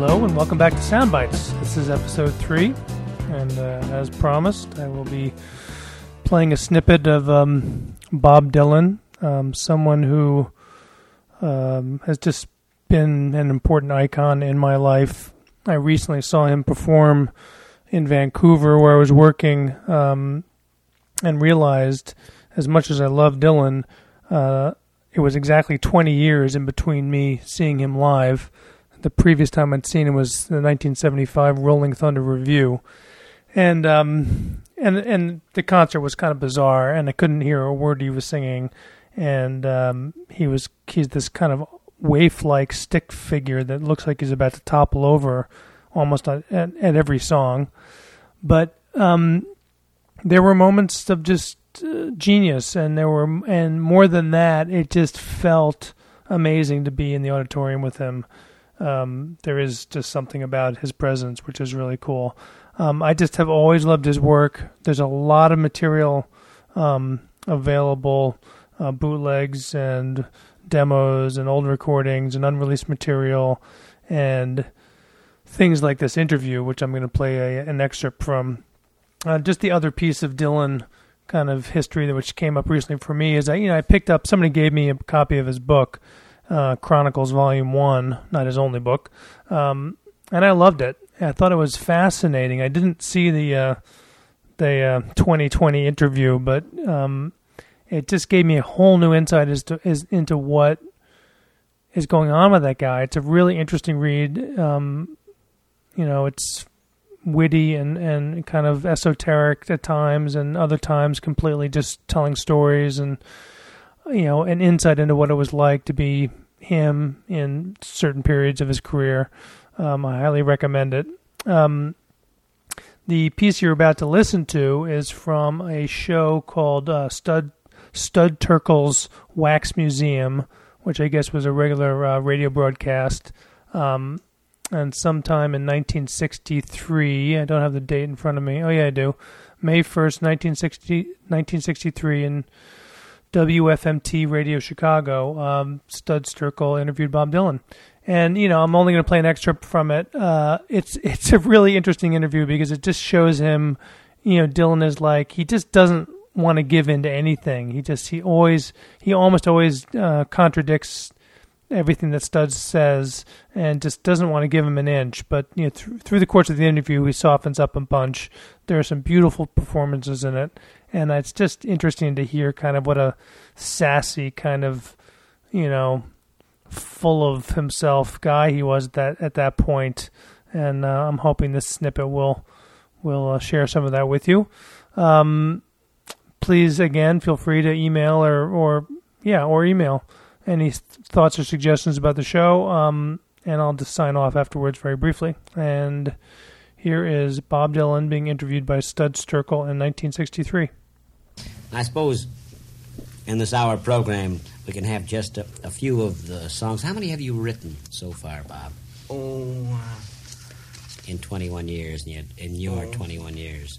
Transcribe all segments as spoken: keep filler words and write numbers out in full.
Hello and welcome back to Soundbites. This is episode three, and uh, as promised, I will be playing a snippet of um, Bob Dylan, um, someone who um, has just been an important icon in my life. I recently saw him perform in Vancouver where I was working, um, and realized, as much as I love Dylan, uh, it was exactly twenty years in between me seeing him live. The previous time I'd seen him was the nineteen seventy-five Rolling Thunder Review. And um, and and the concert was kind of bizarre, and I couldn't hear a word he was singing. And um, he was he's this kind of waif-like stick figure that looks like he's about to topple over almost at, at, at every song. But um, there were moments of just uh, genius, and there were and more than that, it just felt amazing to be in the auditorium with him. Um, there is just something about his presence which is really cool. Um, I just have always loved his work. There's a lot of material um, available, uh, bootlegs and demos and old recordings and unreleased material and things like this interview, which I'm going to play a, an excerpt from. Uh, just the other piece of Dylan kind of history which came up recently for me is I, you know, I picked up, somebody gave me a copy of his book, Uh, Chronicles Volume One, not his only book, um, and I loved it. I thought it was fascinating. I didn't see the uh, the uh, twenty twenty interview, but um, it just gave me a whole new insight as to as into what is going on with that guy. It's a really interesting read. Um, you know, it's witty and, and kind of esoteric at times, and other times completely just telling stories and, you know, an insight into what it was like to be him in certain periods of his career. Um, I highly recommend it. Um, the piece you're about to listen to is from a show called uh, Stud Stud Terkel's Wax Museum, which I guess was a regular uh, radio broadcast. Um, and sometime in nineteen sixty-three, I don't have the date in front of me. Oh yeah, I do. May first, nineteen sixty, nineteen sixty-three, in W F M T Radio Chicago, um, Stud Terkel interviewed Bob Dylan. And, you know, I'm only going to play an excerpt from it. Uh, it's it's a really interesting interview because it just shows him, you know, Dylan is like, he just doesn't want to give in to anything. He just, he always, he almost always uh, contradicts everything that Studs says and just doesn't want to give him an inch. But, you know, th- through the course of the interview, he softens up a bunch. There are some beautiful performances in it. And it's just interesting to hear kind of what a sassy kind of, you know, full of himself guy he was at that, at that point. And uh, I'm hoping this snippet will will uh, share some of that with you. Um, please, again, feel free to email or, or yeah, or email any thoughts or suggestions about the show. Um, and I'll just sign off afterwards very briefly. And here is Bob Dylan being interviewed by Studs Terkel in nineteen sixty-three. I suppose in this hour program we can have just a, a few of the songs. How many have you written so far, Bob? Oh, uh, in twenty-one years, in your, in your oh. twenty-one years.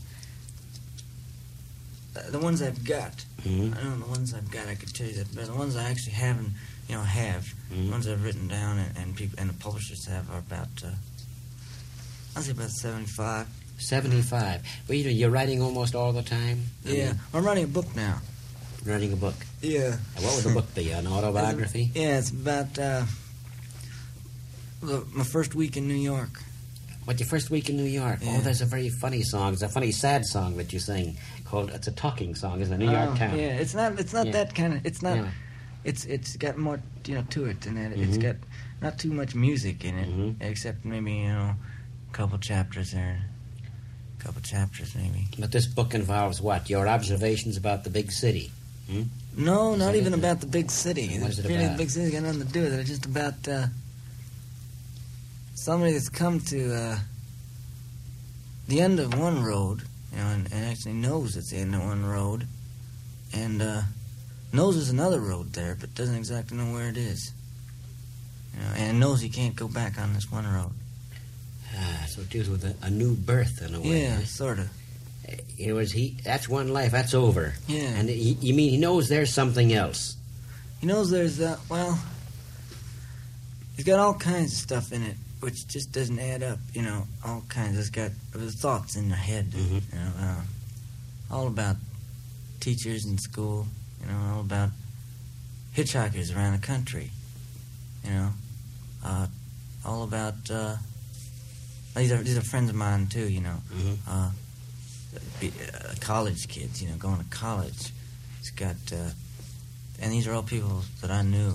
Uh, the ones I've got. Mm-hmm. I don't know the ones I've got. I could tell you that, but the ones I actually haven't, you know, have Mm-hmm. the ones I've written down and, and people and the publishers have are about. Uh, I'll say about seventy-five. seventy-five. Well, you know, you're writing almost all the time? I Yeah, mean, I'm writing a book now. writing a book. Yeah. And what would the book be? An autobiography? Yeah, it's about uh, the, my first week in New York. What, your first week in New York? Yeah. Oh, there's a very funny song. It's a funny, sad song that you sing called. It's a talking song, isn't it? New York Oh, Town. Yeah, it's not. It's not Yeah. that kind of. It's not. Yeah. It's it's got more, you know, to it than that. It's Mhm. got not too much music in it, Mhm. except maybe, you know, a couple chapters there, a couple chapters maybe. But this book involves what? Your observations about the big city. Hmm? No, Is not it- even about the big city. What is it really, about? the big city's got nothing to do with it. It's just about uh, somebody that's come to uh, the end of one road, you know, and, and actually knows it's the end of one road, and uh, knows there's another road there, but doesn't exactly know where it is. You know, and knows he can't go back on this one road. Ah, so it deals with a, a new birth in a way. Yeah, sort of. It was he. That's one life. That's over. Yeah. And he, you mean he knows there's something else? He knows there's, uh, well, he's got all kinds of stuff in it. which just doesn't add up. You know, all kinds. It's got the thoughts in the head. Mm-hmm. You know, uh, all about teachers in school. You know, all about hitchhikers around the country. You know, uh, all about uh, these are these are friends of mine too. You know, Mm-hmm. uh, be, uh, college kids. You know, going to college. It's got, uh, and these are all people that I knew.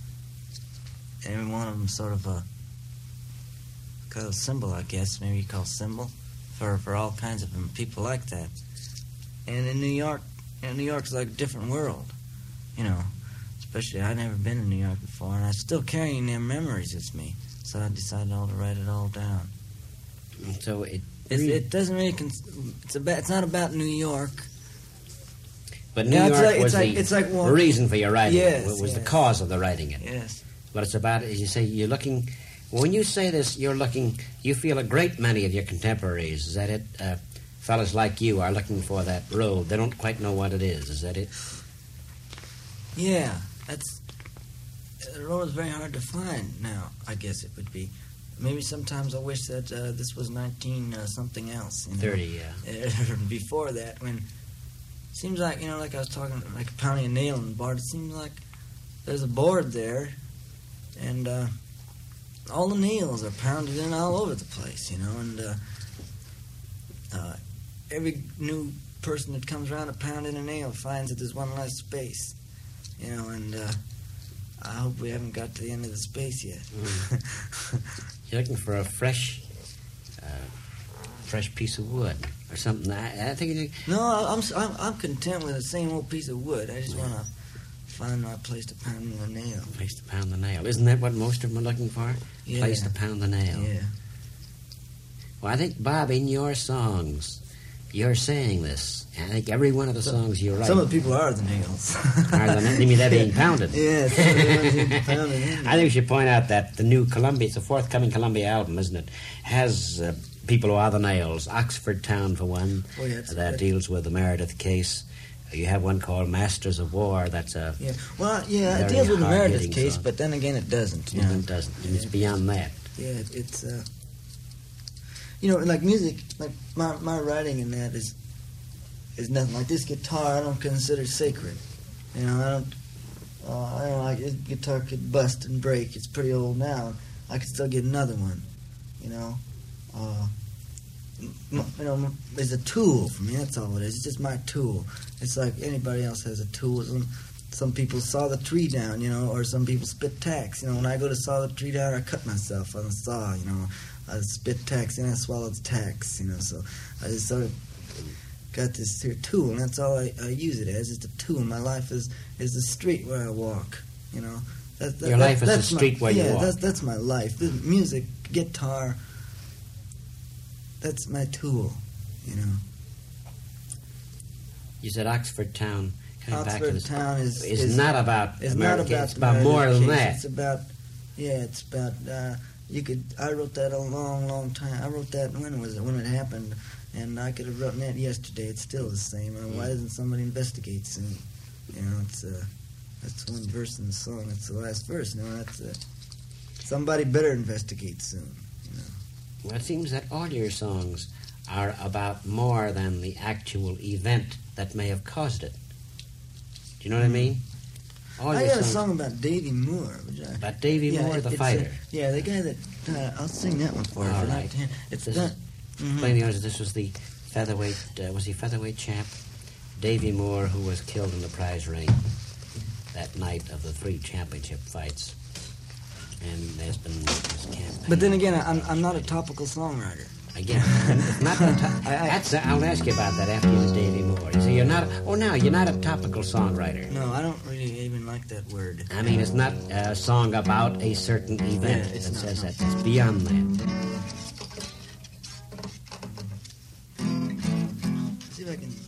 Every one of them sort of a kind of symbol, I guess, maybe you call symbol for for all kinds of them, people like that. And in New York, you know, New York's like a different world, you know. Especially, I'd never been in New York before, and I'm still carrying their memories with me. So I decided all to write it all down. So it It's, it doesn't really. Cons- it's about. It's not about New York. But New Yeah, it's York like- was it's like- the it's like one- reason for your writing Yes, it. It was the yes. cause of the writing it. Yes. But it's about, as you say, you're looking... When you say this, you're looking... You feel a great many of your contemporaries, is that it? Uh, fellas like you are looking for that road. They don't quite know what it is. Is that it? Yeah, that's. The road is very hard to find now. I guess it would be. Maybe sometimes I wish that uh, this was nineteen uh, something else. You know? thirty, yeah. Before that, when seems like you know, like I was talking, like pounding a nail in the board. It seems like there's a board there, and uh, all the nails are pounded in all over the place. You know, and uh, uh, every new person that comes around to pound in a nail finds that there's one less space. You know, and uh, I hope we haven't got to the end of the space yet. You're looking for a fresh... Uh, fresh piece of wood or something. I, I think you... No, I'm, I'm I'm content with the same old piece of wood. I just want to find my place to pound the nail. Place to pound the nail. Isn't that what most of them are looking for? Yeah. Place to pound the nail. Yeah. Well, I think, Bob, in your songs, you're saying this. I think every one of the songs you write... Some of the people are the nails. are the nails. You mean they're being pounded? Yeah, some of the ones being pounded in. I think we should point out that the new Columbia, it's a forthcoming Columbia album, isn't it, has uh, people who are the nails. Oxford Town, for one, Oh, yeah, it's that good. deals with the Meredith case. You have one called Masters of War. That's a... Yeah. Well, yeah, it Very deals with the Meredith hard-hitting case, song. but then again, it doesn't. You No, know? it doesn't. And it's beyond that. Yeah, it, it's uh, you know, like music, like my my writing in that is is nothing. Like this guitar, I don't consider sacred. You know, I don't. Uh, I don't like this guitar could bust and break. It's pretty old now. I could still get another one. You know, uh, m- you know, m- it's a tool for me. That's all it is. It's just my tool. It's like anybody else has a tool. Some, some people saw the tree down, you know, or some people spit tacks. You know, when I go to saw the tree down, I cut myself on the saw. You know, I spit tacks and I swallowed tacks. You know, so I just sort of got this here tool, and that's all I, I use it as. It's a tool. My life is is the street where I walk. You know, that, that, Your that, life is the that's my- street where you yeah, walk. that's that's my life. The music, guitar. That's my tool. You know. You said Oxford Town. Coming back to Oxford this, Town is is, is not about It's America. not about It's the about Meredith more than case. that. It's about, yeah, it's about. Uh, you could. I wrote that a long, long time. I wrote that when was it? When it happened, and I could have written that yesterday. It's still the same. And why doesn't somebody investigate soon? You know, it's uh, that's one verse in the song. It's the last verse. You know, that's uh, somebody better investigate soon. You know. Well, it seems that all your songs are about more than the actual event that may have caused it. Do you know what I mean? All I your got a songs song about Davy Moore. Which I, about Davy yeah, Moore, it- the it's, fighter. uh, yeah, the guy that. Uh, I'll sing that one for you. All if you'd right. like to hear. It's This done. is- Mhm. Explain the others. This was the featherweight. Uh, was he featherweight champ? Davy Moore, who was killed in the prize ring that night of the three championship fights. And there's been this campaign. But then again, I'm I'm not a topical songwriter. Again, it's not the to- I- I- that's. I'll ask you about that after you do Davy Moore. So you're not. Oh, no, you're not a topical songwriter. No, I don't really even like that word. I mean, it's not a song about a certain event Yeah, it's that not, says no. that. It's beyond that. See if I can.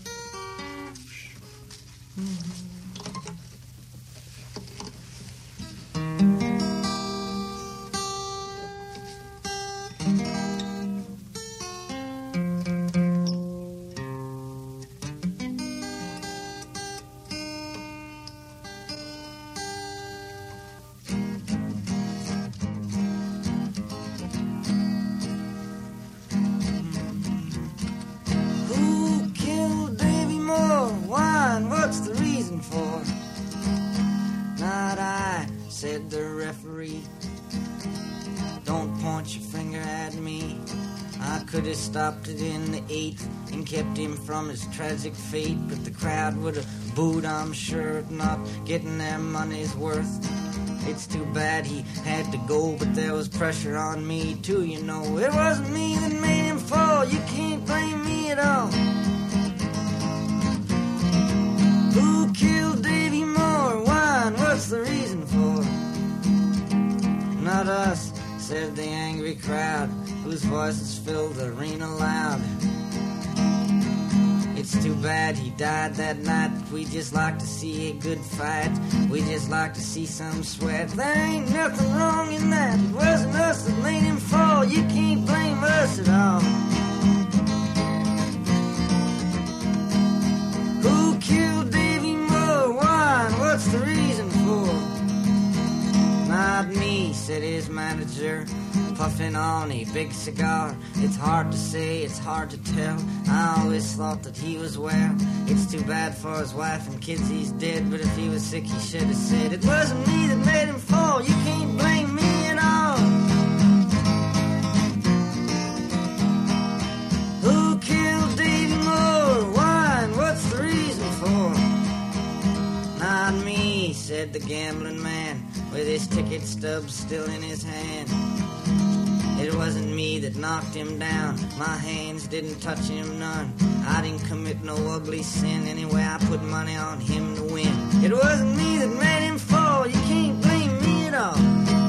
could have stopped it in the eighth and kept him from his tragic fate, but the crowd would have booed, I'm sure, at not getting their money's worth. It's too bad he had to go, but there was pressure on me too, you know. It wasn't me that made him fall, you can't blame me at all. Who killed Davy Moore? Why, and what's the reason for? Not us, said the angry crowd, whose voices filled the arena loud. It's too bad he died that night. We just like to see a good fight. We just like to see some sweat. There ain't nothing wrong in that. It wasn't us that made him fall. You can't blame us at all. Who killed Davy Moore? Why, and what's the reason for? Not me, said his manager, puffing on a big cigar. It's hard to say, it's hard to tell. I always thought that he was well. It's too bad for his wife and kids he's dead, but if he was sick he should have said, it wasn't me that made him fall. You can't blame me at all. Who killed Davy Moore? Why, and what's the reason for? Not me, said the gambling man, with his ticket stubs still in his hand. It wasn't me that knocked him down. My hands didn't touch him none. I didn't commit no ugly sin. Anyway, I put money on him to win. It wasn't me that made him fall. You can't blame me at all.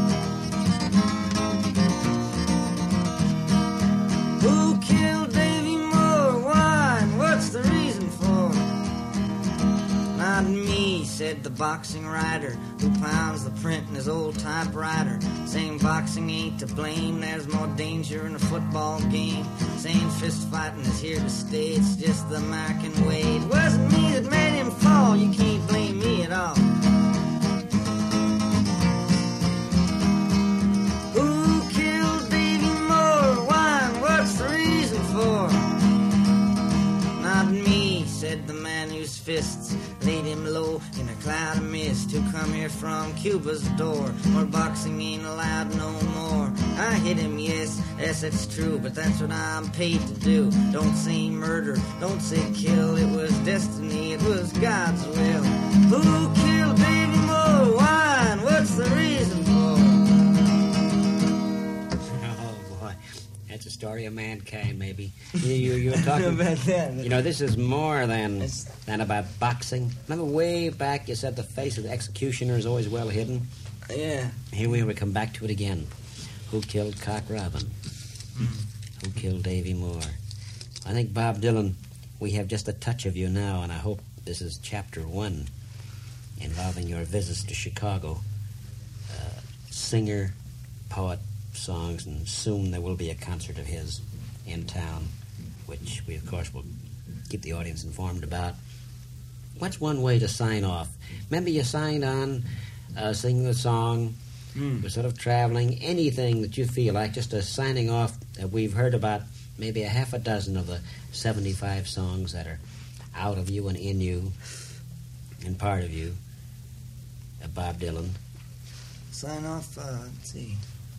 Who killed Davy Moore? Why, and what's the reason for? Not me, said the boxing writer, who pounds the print in his old typewriter, saying boxing ain't to blame, there's more danger in a football game, saying fist fighting is here to stay, it's just the American way. It wasn't me that made him fall, you can't blame me at all. Who killed Davy Moore? Why, and what's the reason for? Not me, said the man whose fists laid him low in a cloud of mist, who come here from Cuba's door, where boxing ain't allowed no more. I hit him, yes, yes, that's true, but that's what I'm paid to do. Don't say murder, don't say kill, it was destiny, it was God's will. Who killed Davy Moore? Why, and what's the reason for? Oh, boy. That's a story of mankind, maybe. You, you, you were talking about that. You know, this is more than It's- than about boxing. Remember way back you said the face of the executioner is always well hidden? Yeah. Here we, we come back to it again. Who killed Cock Robin? Mm. Who killed Davy Moore? I think, Bob Dylan, we have just a touch of you now, and I hope this is chapter one involving your visits to Chicago. Uh, singer, poet, songs, and soon there will be a concert of his in town, which we, of course, will keep the audience informed about. What's one way to sign off? Remember you signed on uh, singing the song, Mm. we're sort of traveling, anything that you feel like, just a signing off. Uh, we've heard about maybe a half a dozen of the seventy-five songs that are out of you and in you and part of you. Uh, Bob Dylan. Sign off, uh, let's see.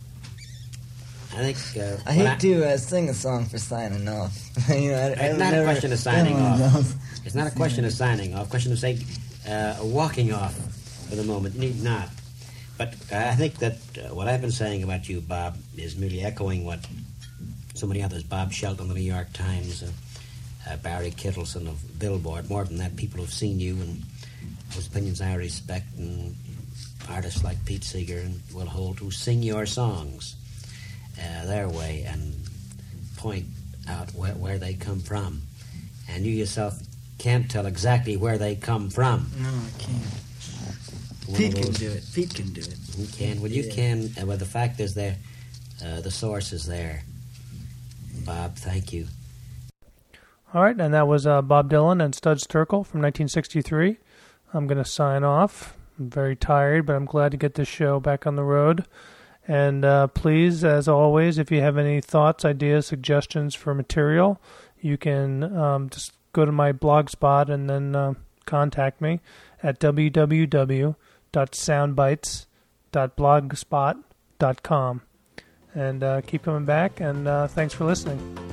I think... Uh, I hate to uh, sing a song for signing off. you know, I, I It's don't not never a question of signing done one of off. those. It's not a question of signing off. Question of, say, uh, walking off for the moment. You need not. But I think that uh, what I've been saying about you, Bob, is merely echoing what so many others, Bob Shelton of the New York Times, uh, uh, Barry Kittleson of Billboard, more than that, people who've seen you and whose opinions I respect, and artists like Pete Seeger and Will Holt, who sing your songs uh, their way and point out where, where they come from. And you yourself can't tell exactly where they come from. No, I can't. One Pete of can those- do it. Pete can do it. You can. Well, you Yeah. can. Uh, well, the fact is there, uh, the source is there. Bob, thank you. All right, and that was uh, Bob Dylan and Studs Terkel from nineteen sixty-three. I'm going to sign off. I'm very tired, but I'm glad to get this show back on the road. And uh, please, as always, if you have any thoughts, ideas, suggestions for material, you can um, just go to my blog spot and then uh, contact me at w w w dot soundbites dot blogspot dot com. And uh, keep coming back, and uh, thanks for listening.